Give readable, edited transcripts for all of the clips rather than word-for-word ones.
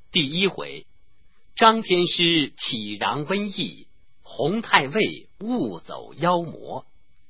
第一回，张天师起攘瘟疫，洪太尉误走妖魔。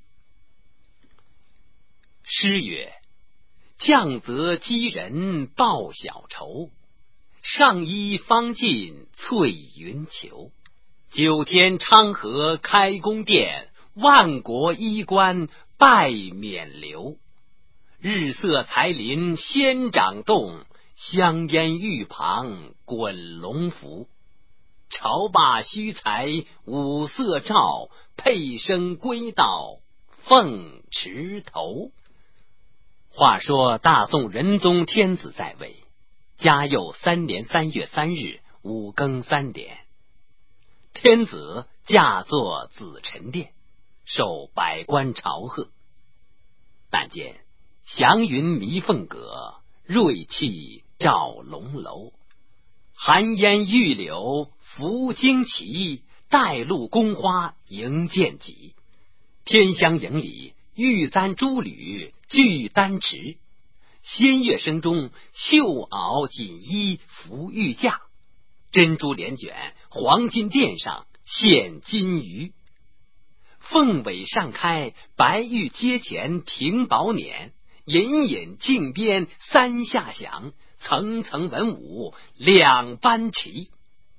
诗曰：降泽积人报小仇，上衣方尽翠云裘。九天昌河开宫殿，万国衣冠拜冕旒。日色才林仙掌动，香烟玉旁滚龙符。朝罢须裁五色诏，配生归道凤池头。话说大宋仁宗天子在位，嘉佑3年3月3日5更3点，天子驾坐紫宸殿，受百官朝贺。但见祥云弥凤阁，瑞气照龙楼。寒烟玉柳拂旌旗，带路宫花迎剑戟。天香营里玉簪珠履俱丹池，仙乐声中绣袄锦衣服玉架。珍珠帘卷黄金殿上现金鱼。凤尾上开白玉阶前停宝辇，隐隐镜边三下响，层层文武两班齐。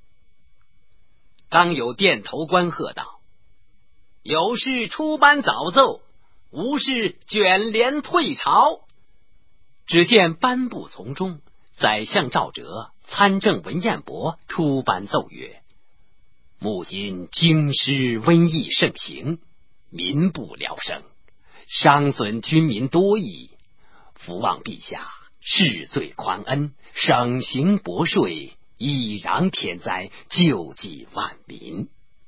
当有殿头官喝道：有事出班早奏，无事卷帘退朝。只见颁布从中，宰相赵哲、参政文彦博出班奏曰：目今京师瘟疫盛行，民不聊生，伤损军民多矣。伏望陛下世罪宽恩，省刑薄税，以攘天灾，救济万民。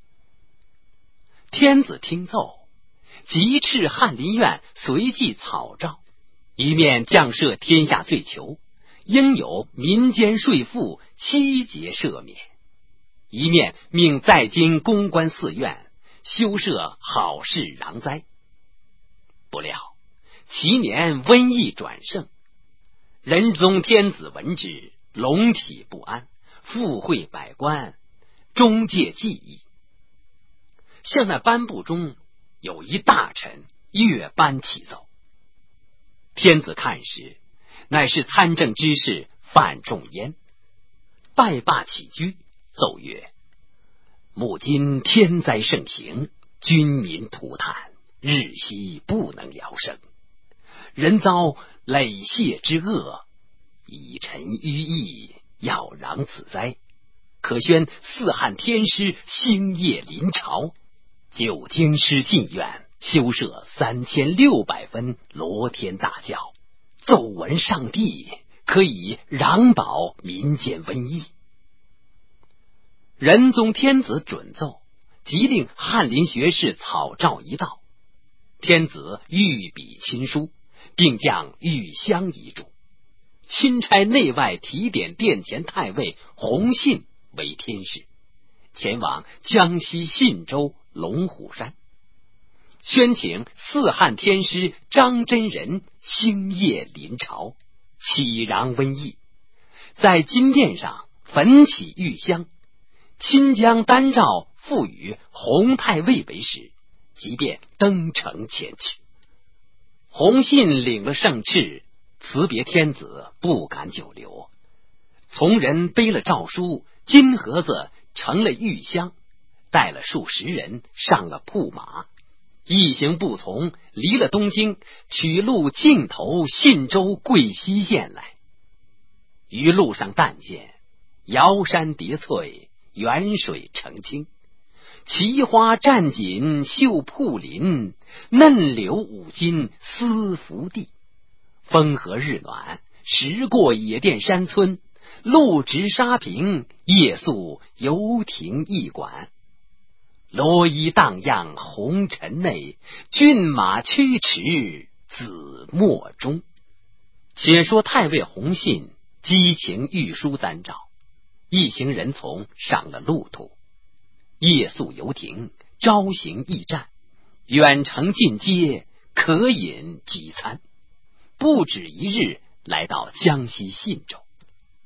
天子听奏，即敕翰林院随即草诏，一面降赦天下罪囚，应有民间税赋悉节赦免，一面命在京公关寺院修设好事攘灾。不料其年瘟疫转盛，仁宗天子闻之，龙体不安，复会百官，终戒记忆。向那颁布中有一大臣越颁启奏，天子看时，乃是参政之士范仲淹，拜罢起居，奏曰：目今天灾盛行，军民涂炭，日夕不能聊生，人遭累泄之恶，以臣愚意，要攘此灾，可宣四汉天师星夜临朝，就京师禁院修设3600分罗天大教，奏闻上帝，可以攘保民间瘟疫。仁宗天子准奏，即令翰林学士草诏一道，天子御笔亲书，并将御香遗嘱，钦差内外提点殿前太尉洪信为天师，前往江西信州龙虎山，宣请四汉天师张真人星夜临朝，起攘瘟疫，在金殿上焚起玉香，亲将丹诏付与洪太尉为使，即便登城前去。洪信领了圣敕，辞别天子，不敢久留。从人背了诏书，金盒子盛了玉香，带了数十人上了铺马，一行不从，离了东京，取路径投信州贵溪县来。于路上但见瑶山叠翠，远水澄清，奇花占锦绣铺林，嫩柳五金丝拂地。风和日暖，时过野店山村，路直沙坪，夜宿游亭驿馆。罗衣荡漾红尘内，骏马驱驰紫陌中。且说太尉洪信激情御书丹诏，一行人从上了路途，夜宿游亭，朝行驿站，远程进阶，可饮即餐，不止一日来到江西信州。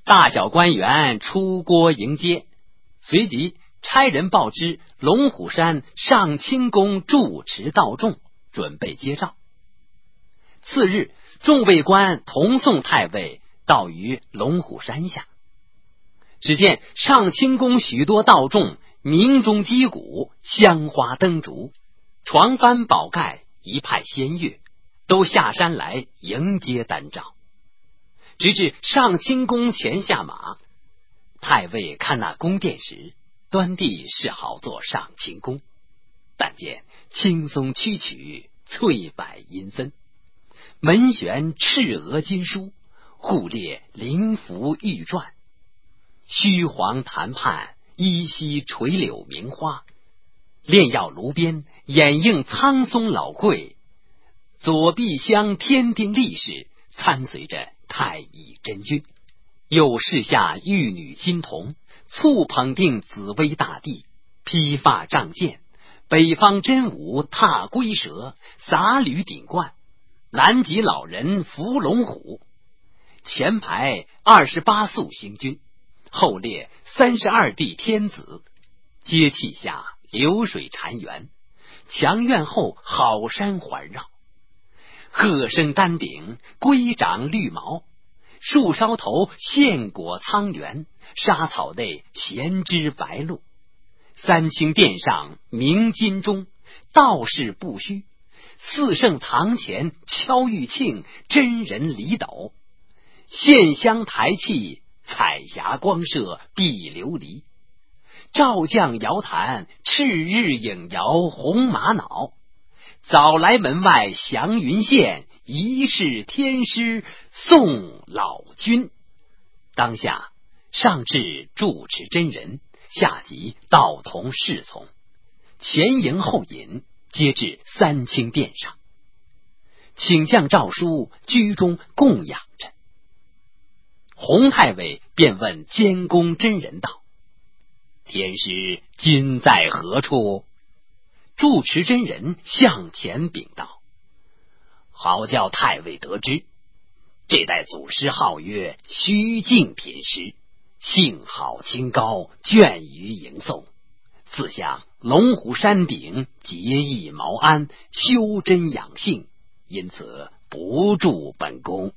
大小官员出郭迎接，随即差人报知龙虎山上清宫住持道众，准备接诏。次日，众位官同送太尉到于龙虎山下。只见上清宫许多道众鸣钟击鼓，香花灯烛，床幡宝盖，一派仙乐，都下山来迎接丹诏。直至上清宫前下马，太尉看那宫殿时，端地是好做上清宫，但见青松曲曲，翠柏阴森，门悬赤鹅金书，户列灵符玉篆，虚黄坛畔，依稀垂柳名花，炼药炉边，掩映苍松老桂，左壁厢天丁力士，参随着太乙真君，又饰下玉女金童，簇捧定紫薇大帝，披发仗剑，北方真武踏龟蛇，撒履顶冠，南极老人伏龙虎，前排28宿星君，后列32帝天子，阶气下流水潺湲，墙院后好山环绕，鹤声丹顶，龟掌绿毛，树梢头现果苍原，沙草内闲枝白露，三清殿上鸣金钟，道士不虚，四圣堂前敲玉磬，真人离斗，献香台气，彩霞光射碧琉璃，照将摇弹，赤日影摇红玛瑙，早来门外祥云现，一世天师送老君。当下上至住持真人，下及道童侍从，前迎后引，皆至三清殿上，请将诏书居中供养着。洪太尉便问监工真人道：天师今在何处？住持真人向前禀道：好叫太尉得知，这代祖师号曰虚静天师，性好清高，倦于吟诵，自向龙虎山顶结义茅庵，修真养性，因此不住本宫。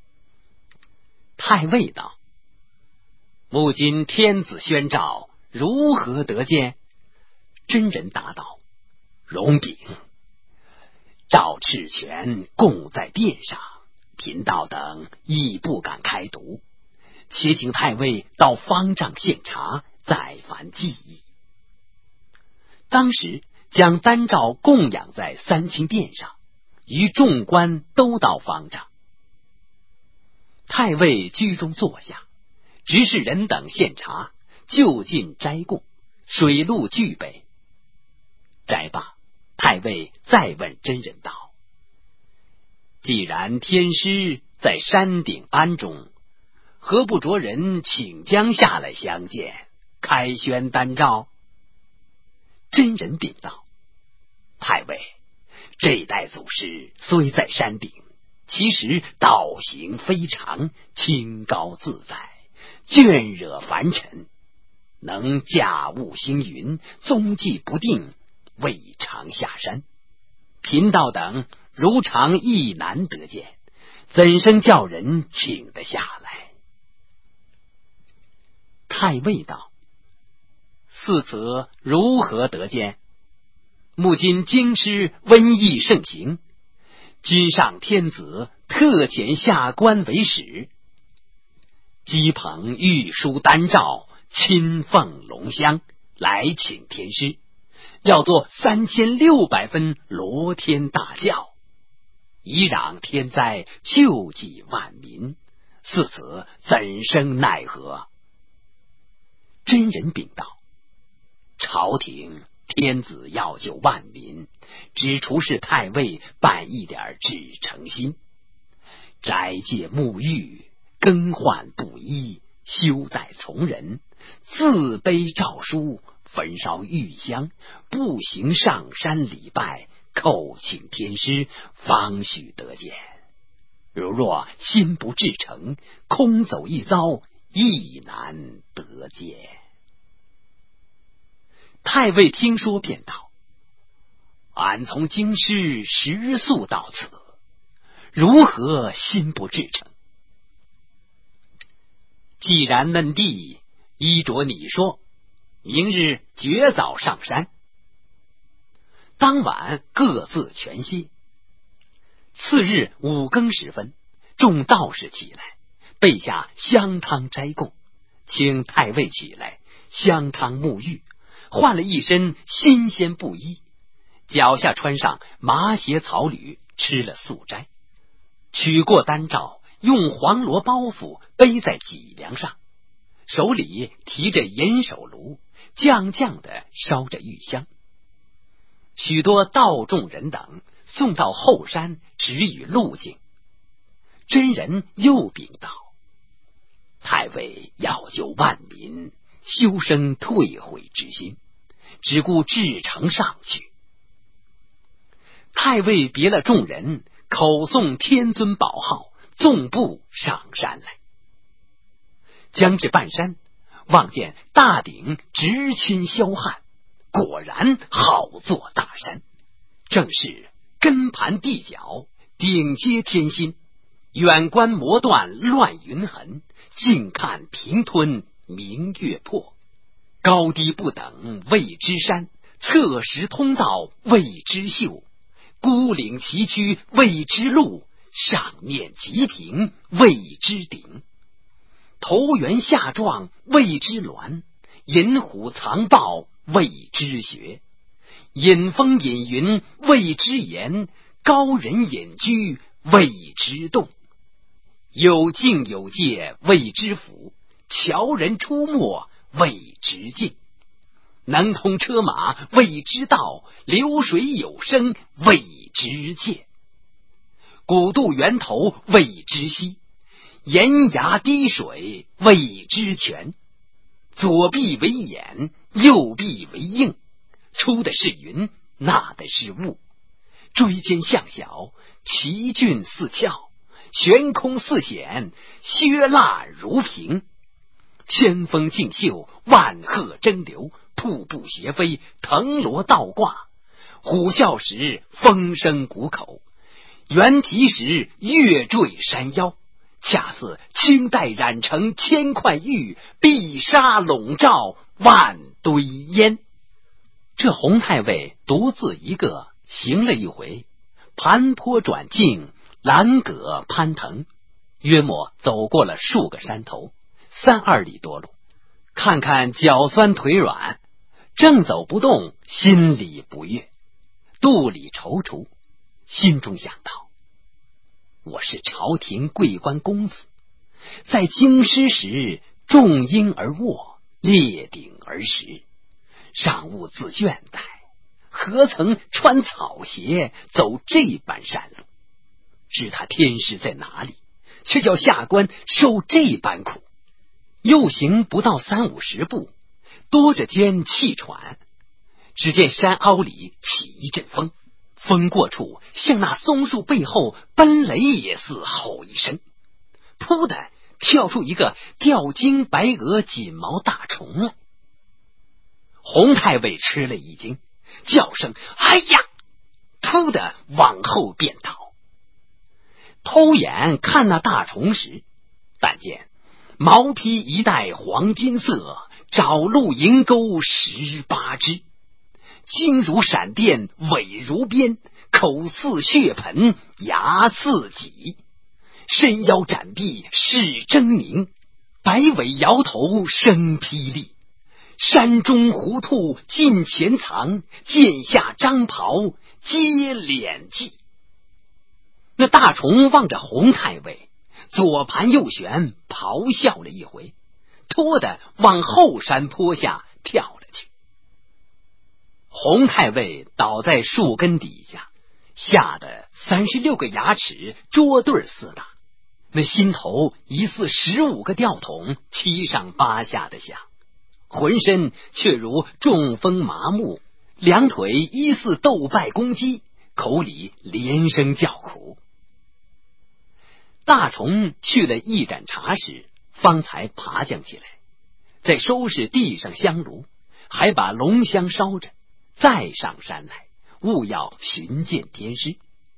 太尉道：目今天子宣诏，如何得见？真人答道：容禀，诏敕权供在殿上，贫道等亦不敢开读，且请太尉到方丈献茶，再凡记忆。当时将丹诏供养在三清殿上，与众官都到方丈。太尉居中坐下，执事人等献茶，就近斋供，水陆俱备。斋罢，太尉再问真人道：既然天师在山顶庵中，何不着人请将下来相见，开宣丹诏？真人禀道：太尉，这代祖师虽在山顶，其实道行非常，清高自在，倦惹凡尘，能驾雾星云，踪迹不定，未尝下山。贫道等如常亦难得见，怎生叫人请得下来？太尉道：似此如何得见？目今京师瘟疫盛行，今上天子特遣下官为使，击捧御书丹诏，亲奉龙香，来请天师，要做3600分罗天大教，以攘天灾，救济万民，似此怎生奈何？真人禀道：朝廷天子要救万民，只除是太尉办一点只诚心，斋戒沐浴，更换布衣，休待从人，自卑诏书，焚烧玉香，步行上山礼拜，叩请天师，方许得见。如若心不至诚，空走一遭， 亦难得见。太尉听说便道：俺从京师食宿到此，如何心不至诚？既然嫩弟依着你说，明日绝早上山。当晚各自全歇。次日5更时分，众道士起来，备下香汤斋供，请太尉起来香汤沐浴，换了一身新鲜布衣，脚下穿上麻鞋草履，吃了素斋，取过丹罩，用黄罗包袱背在脊梁上，手里提着银手炉，降的烧着玉香。许多道众人等送到后山指与路径。真人又禀道：太尉要救万民，休生退悔之心，只顾至诚上去。太尉别了众人，口诵天尊宝号，纵步上山来。将至半山，望见大顶直侵霄汉，果然好座大山，正是根盘地角，顶接天心，远观磨断乱云痕，近看平吞明月破。高低不等谓之山，侧石通道谓之秀，孤岭崎岖谓之路，上面极平谓之顶。头圆下壮谓之峦，引虎藏豹谓之穴，引风引云谓之岩，高人隐居谓之洞。有境有界谓之府，樵人出没谓之径，能通车马谓之道，流水有声谓之涧，古渡源头谓之溪，岩崖滴水谓之泉。左臂为眼，右臂为应，出的是云，纳的是雾，追尖向小，奇峻似峭，悬空似险，削蜡如平。千峰竞秀，万壑争流，瀑布斜飞，藤萝倒挂。虎啸时风声谷口，猿啼时月坠山腰，恰似清代染成千块玉，碧纱笼罩万堆烟。这洪太尉独自一个行了一回，盘坡转径，栏葛攀藤，约莫走过了数个山头，3-2里多路。看看脚酸腿软，正走不动，心里不悦，肚里踌躇，心中想到：我是朝廷贵官公子，在京师时重鹰而卧，列顶而食，尚勿自倦怠，何曾穿草鞋走这般山路？知他天师在哪里，却叫下官受这般苦。又行不到30-50步，多着肩气喘，只见山凹里起一阵风，风过处，像那松树背后奔雷也似吼一声，扑的跳出一个吊睛白额锦毛大虫来。洪太尉吃了一惊，叫声哎呀，扑的往后便逃。偷眼看那大虫时，但见毛披一带黄金色，爪鹿银钩18只，睛如闪电，尾如鞭，口似血盆，牙似戟，伸腰展臂是狰狞，摆尾摇头生霹雳。山中狐兔近前藏，剑下张袍接脸髻。那大虫望着洪太尉，左盘右旋，咆哮了一回，拖得往后山坡下跳了去。洪太尉倒在树根底下，吓得36个牙齿捉对似的，那心头疑似15个吊桶七上八下的响，浑身却如中风麻木，两腿疑似斗败公鸡，口里连声叫苦。大虫去了一盏茶时， 方才爬将起来，在收拾地上香炉，还把龙香烧着，再上山来，务要寻见天师。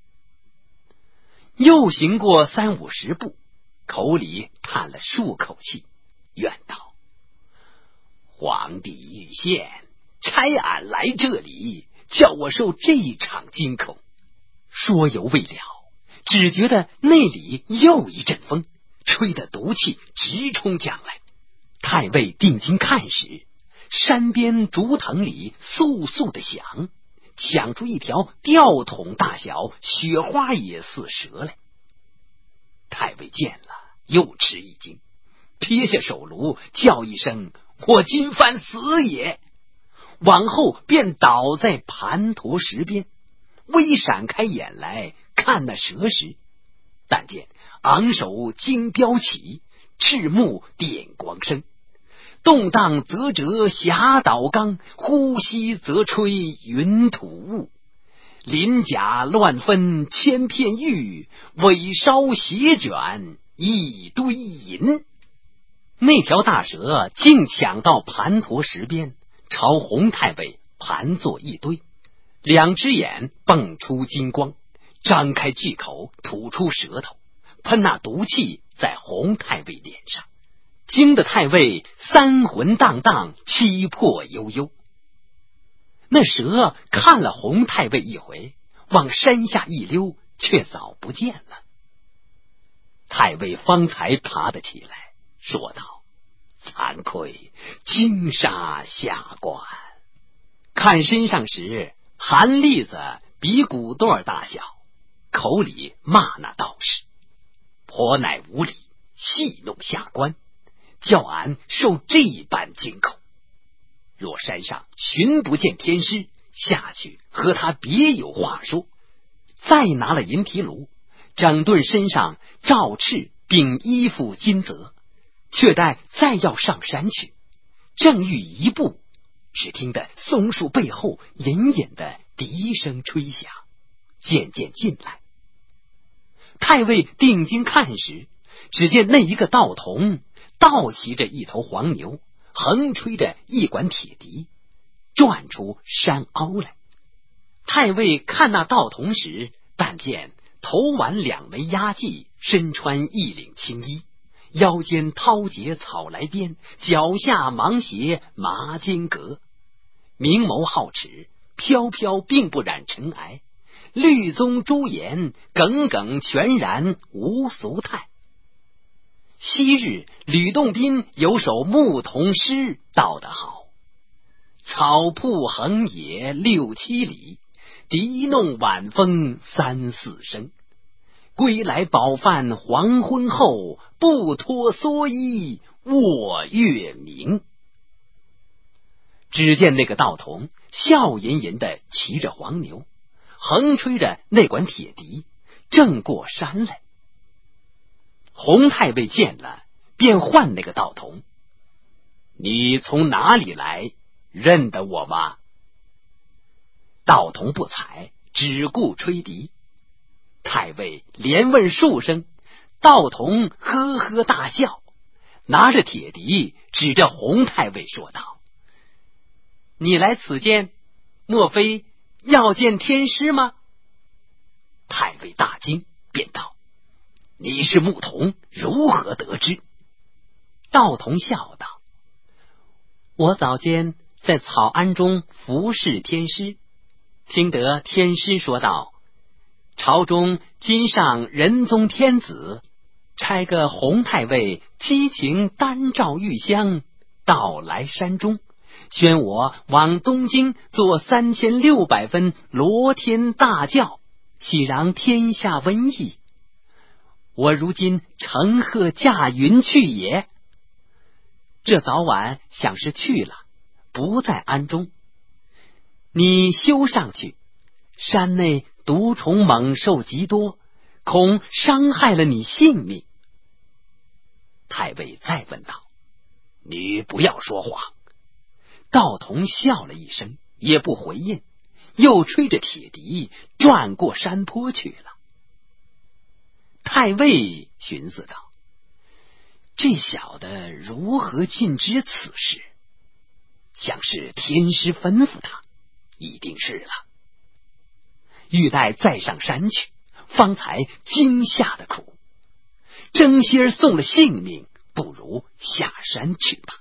又行过30-50步，口里叹了数口气，怨道：皇帝御县差俺来这里，叫我受这场惊恐，说犹未了，只觉得内里又一阵风，吹得毒气直冲将来。太尉定睛看时，山边竹藤里簌簌的响，响出一条吊桶大小、雪花也似蛇来。太尉见了，又吃一惊，撇下手炉，叫一声：我今番死也！往后便倒在盘陀石边，微闪开眼来看那蛇时，但见昂首金标起，赤目电光生，动荡则折霞倒冈，呼吸则吹云吐雾，鳞甲乱分千片玉，尾梢斜卷一堆银。那条大蛇竟抢到盘陀石边，朝洪太尉盘坐一堆，两只眼迸出金光，张开巨口吐出舌头，喷那毒气在洪太尉脸上，惊得太尉三魂荡荡，七魄悠悠。那蛇看了洪太尉一回，往山下一溜，却早不见了。太尉方才爬得起来，说道：惭愧，金沙下官。看身上时，寒栗子比骨段大小，口里骂那道士，颇乃无礼，戏弄下官，叫俺受这般惊恐。若山上寻不见天师，下去和他别有话说。再拿了银提炉，整顿身上罩翅并衣服金泽，却待再要上山去，正欲一步，只听得松树背后隐隐的笛声吹响，渐渐进来。太尉定睛看时，只见那一个道童倒骑着一头黄牛，横吹着一管铁笛，转出山凹来。太尉看那道童时，但见头挽两枚压髻，身穿一领青衣，腰间绦结草来边，脚下芒鞋麻金革，明眸皓齿，飘飘并不染尘埃，绿棕朱颜，耿耿全然无俗态。昔日吕洞宾有首牧童诗道得好：草铺横野6-7里，笛弄晚风3-4声，归来饱饭黄昏后，不脱蓑衣卧月明。只见那个道童笑吟吟的骑着黄牛，横吹着那管铁笛，正过山来。洪太尉见了，便唤那个道童：你从哪里来？认得我吗？道童不睬，只顾吹笛。太尉连问数声，道童呵呵大笑，拿着铁笛指着洪太尉说道：你来此间，莫非要见天师吗？太尉大惊，便道：你是牧童，如何得知？道童笑道：我早间在草庵中服侍天师，听得天师说道：朝中今上仁宗天子，差个洪太尉激情单照玉香，到来山中，宣我往东京做3600分罗天大教，喜让天下瘟疫。我如今乘鹤驾云去也。这早晚想是去了，不在庵中。你休上去，山内毒虫猛兽极多，恐伤害了你性命。太尉再问道：你不要说谎。道童笑了一声，也不回应，又吹着铁笛转过山坡去了。太尉寻思道： 这小的如何尽知此事？像是天师吩咐他，一定是了。欲待再上山去，方才惊吓的苦，争先送了性命，不如下山去吧。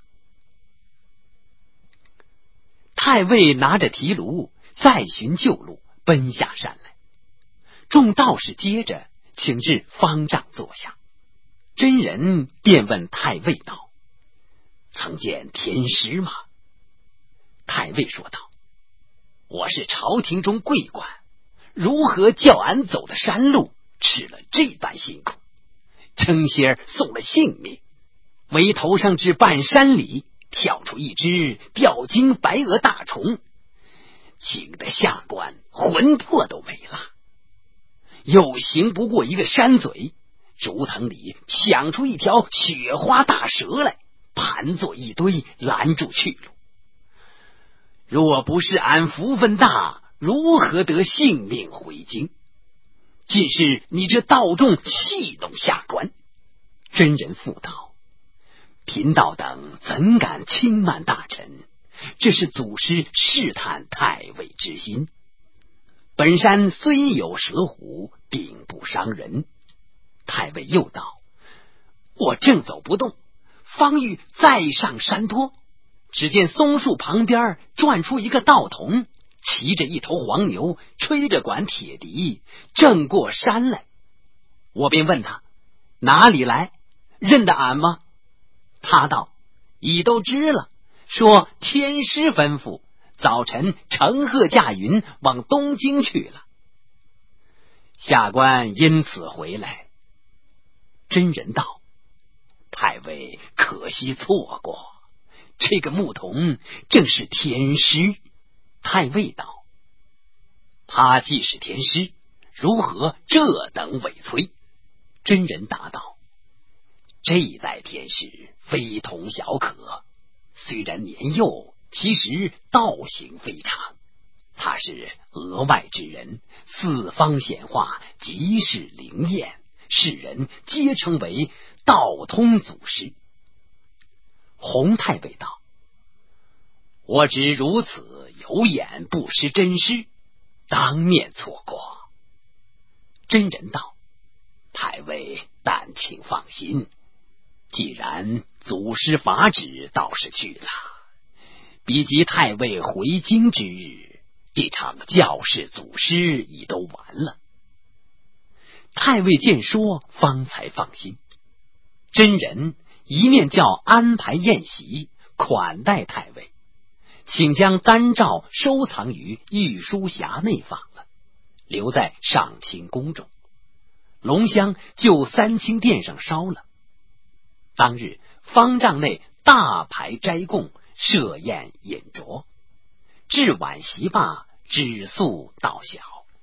太尉拿着提炉，再寻旧路，奔下山来。众道士接着请至方丈坐下，真人便问太尉道：曾见天师吗？太尉说道：我是朝廷中贵官，如何叫俺走的山路，吃了这般辛苦，称仙送了性命，为头上至半山里跳出一只吊睛白额大虫，惊得下官魂魄都没了。又行不过一个山嘴，竹藤里响出一条雪花大蛇来，盘作一堆，拦住去路。若不是俺福分大，如何得性命回京？尽是你这道众戏弄下官。真人复道：贫道等怎敢轻慢大臣？这是祖师试探太尉之心。本山虽有蛇虎，并不伤人。太尉又道：我正走不动，方欲再上山坡，只见松树旁边转出一个道童，骑着一头黄牛，吹着管铁笛，正过山来。我便问他哪里来，认得俺吗？他道：已都知了，说天师吩咐，早晨乘鹤驾云往东京去了。下官因此回来。真人道：太尉可惜错过，这个牧童正是天师。太尉道：他既是天师，如何这等委催？真人答道：这一代天师非同小可，虽然年幼，其实道行非常。他是额外之人，四方显化，极是灵验，世人皆称为道通祖师。洪太尉道：我只如此有眼不识真师，当面错过。真人道：太尉但请放心，既然祖师法旨倒是去了，比及太尉回京之日，这场教示祖师已都完了。太尉见说，方才放心。真人一面叫安排宴席，款待太尉，请将丹诏收藏于御书匣内放了，留在上清宫中。龙香就三清殿上烧了。当日方丈内大排斋供，设宴饮酌，至晚席罢，止宿到晓。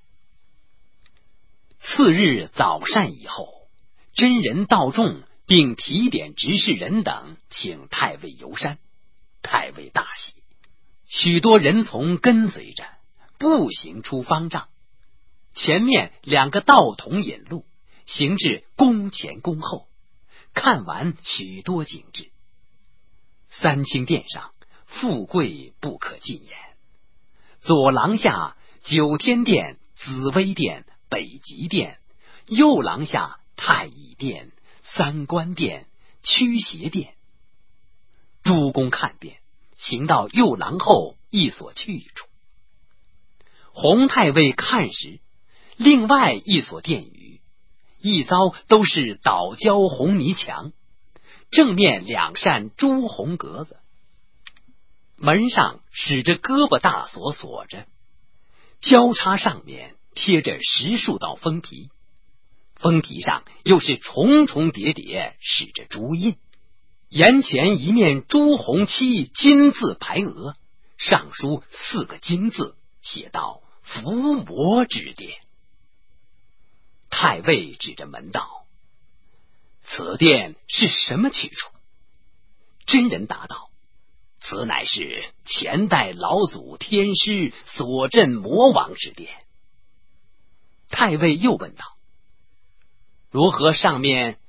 次日早膳以后，真人道众并提点执事人等请太尉游山。太尉大喜，许多人从跟随着，步行出方丈。前面两个道童引路，行至宫前宫后，看完许多景致。三清殿上富贵不可尽言，左廊下九天殿、紫微殿、北极殿，右廊下太乙殿、三官殿、驱邪殿。诸公看遍，行到右廊后一所去处。洪太尉看时，另外一所殿宇，一遭都是捣胶红泥墙，正面两扇朱红格子，门上使着胳膊大锁锁着，交叉上面贴着10数道封皮，封皮上又是重重叠叠使着朱印。檐前一面朱红漆金字排额，上书4个金字，写道伏魔之殿。太尉指着门道：此殿是什么去处？真人答道：此乃是前代老祖天师所镇魔王之殿。太尉又问道：如何上面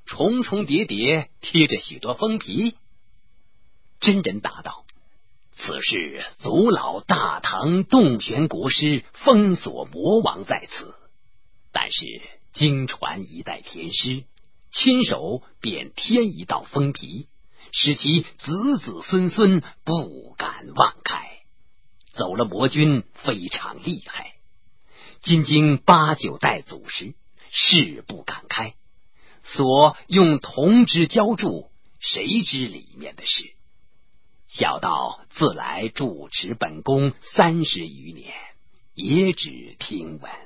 重重叠叠贴着许多封皮？真人答道：此事祖老大唐洞玄国师封锁魔王在此，但是经传一代天师亲手便添一道封皮，使其子子孙孙不敢妄开。走了魔君非常厉害，今经8、9代祖师，誓不敢开。所用铜之浇铸，谁知里面的事？小道自来主持本宫30余年，也只听闻。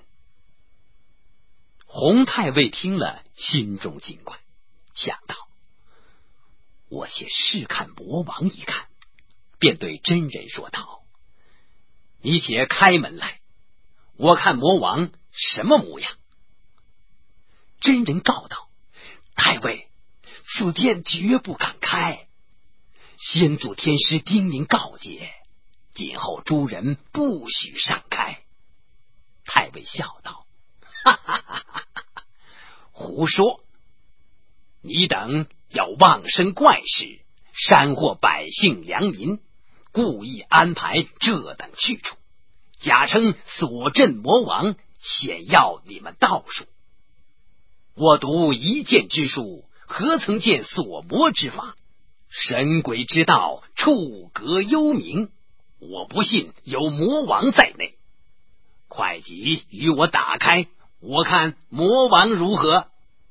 洪太尉听了，心中惊怪，想到我且试看魔王一看，便对真人说道：你且开门来，我看魔王什么模样。真人告道：太尉，此殿绝不敢开，先祖天师叮咛告诫，今后诸人不许上开。太尉笑道：哈哈哈哈，胡说！你等要妄生怪事，煽惑百姓良民，故意安排这等去处，假称锁镇魔王，显要你们道术。我读一剑之术，何曾见锁魔之法？神鬼之道，处隔幽冥，我不信有魔王在内。快即与我打开，我看魔王如何。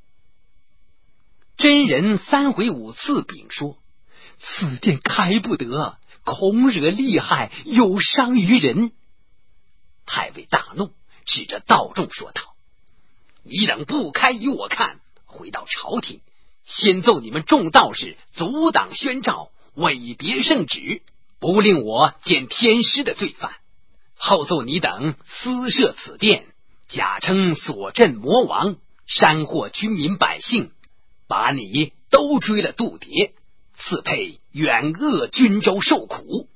真人3回5次禀说：此殿开不得，恐惹厉害，有伤于人。太尉大怒，指着道众说道：你等不开与我看，回到朝廷，先奏你们众道士阻挡宣诏，违别圣旨，不令我见天师的罪犯；后奏你等私设此殿，假称锁镇魔王，煽惑军民百姓，把你都追了渡牒，赐配远恶军州受苦。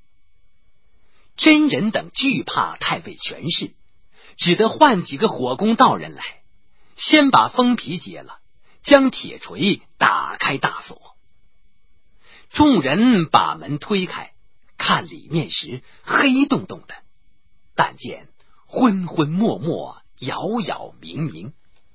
真人等惧怕太尉权势，只得唤几个火攻道人来，先把封皮解了，将铁锤打开大锁。众人把门推开，看里面时黑洞洞的，但见昏昏漠漠，杳杳冥冥。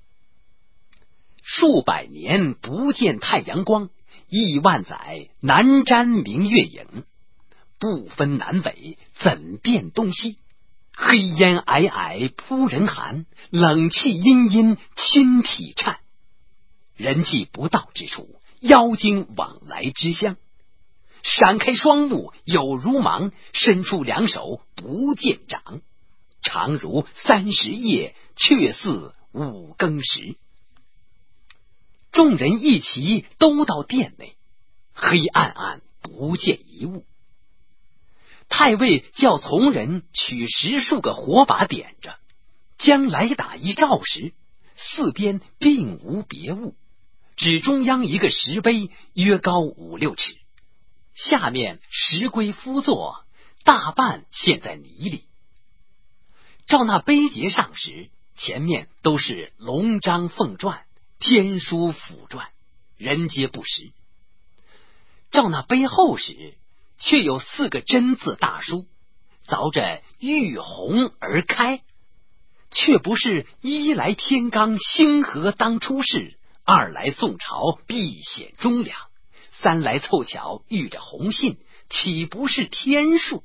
数百年不见太阳光，亿万载难沾明月影。不分南北，怎辨东西？黑烟霭霭扑人寒，冷气阴阴侵体颤。人迹不到之处，妖精往来之乡。闪开双目有如芒，伸出两手不见掌。长如30夜，却似5更时。众人一齐都到殿内，黑暗暗，不见一物。太尉叫从人取10数个火把点着，将来打一照时，四边并无别物，只中央一个石碑，约高5、6尺，下面石龟敷座，大半陷在泥里。照那碑节上时，前面都是龙章凤传、天书符传，人皆不识。照那碑后时，却有4个真字大书，凿着玉红而开，却不是一来天罡星河当出世，二来宋朝必显忠良，三来凑巧遇着红信，岂不是天数？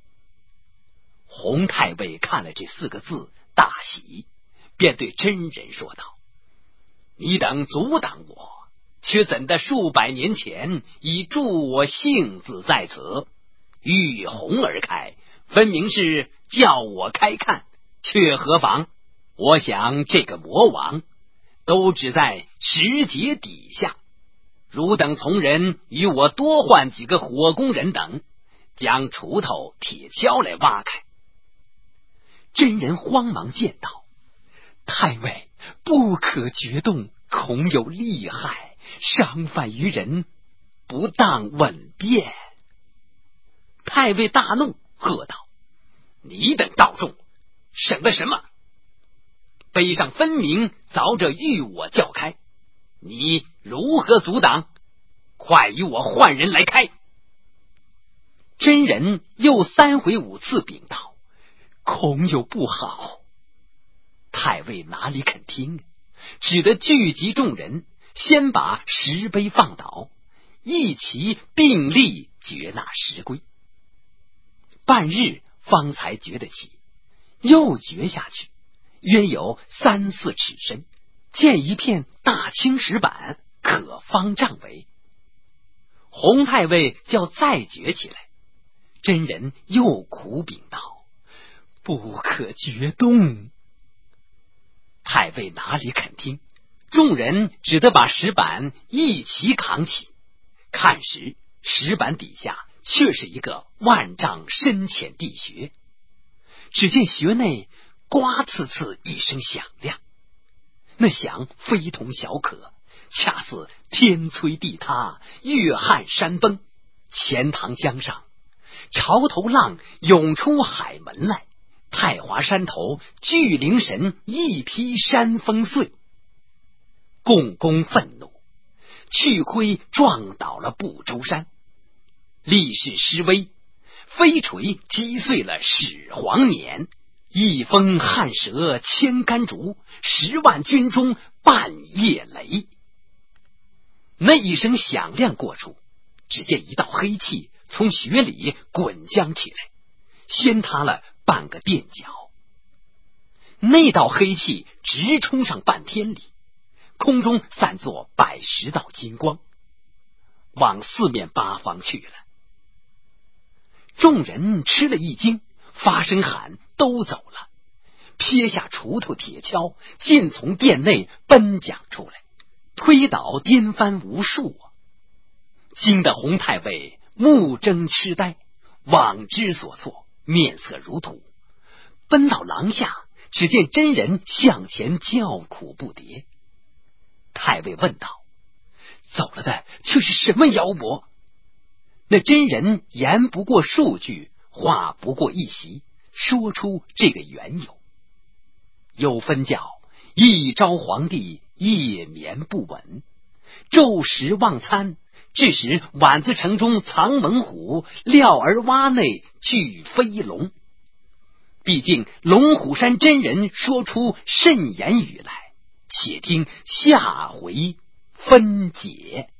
洪太尉看了这4个字，大喜，便对真人说道：你等阻挡我，却怎的数百年前已助我性子在此？玉红而开，分明是叫我开看，却何妨？我想这个魔王都只在石节底下，汝等从人与我多换几个火工人等，将锄头铁锹来挖开。真人慌忙见道：太尉不可决动，恐有利害，伤犯于人，不当稳便。太尉大怒，喝道：你等道众省得什么？碑上分明凿着欲我叫开， 你如何阻挡？快与我换人来开！真人又3回5次禀道：恐有不好。太尉哪里肯听，只得聚集众人，先把石碑放倒，一齐并力掘那石龟。半日方才掘得起，又掘下去，约有3、4尺深，见一片大青石板，可方丈围。洪太尉叫再掘起来，真人又苦禀道：不可掘动。太尉哪里肯听，众人只得把石板一齐扛起，看时石板底下却是一个万丈深浅地穴，只见穴内呱呲呲一声响亮，那响非同小可，恰似天摧地塌，月撼山崩。钱塘江上潮头浪涌出海门来，太华山头巨灵神一劈山峰碎。共工愤怒，去盔撞倒了不周山，力士施威，飞锤击碎了始皇冕，一风撼折千竿竹，10万军中半夜雷。那一声响亮过处，只见一道黑气从穴里滚将起来，掀塌了半个垫脚。那道黑气直冲上半天里，空中散作百10道金光，往4面8方去了。众人吃了一惊，发声喊都走了，撇下锄头铁锹，尽从殿内奔将出来，推倒颠翻无数。惊得洪太尉目睁痴呆，妄之所措，面色如土。奔到廊下，只见真人向前叫苦不迭。太尉问道：走了的却是什么妖魔？那真人言不过数句，话不过一席，说出这个缘由。有分教一朝皇帝夜眠不稳，昼食忘餐，致使宛子城中藏猛虎，料儿洼内聚飞龙。毕竟龙虎山真人说出甚言语来，且听下回分解。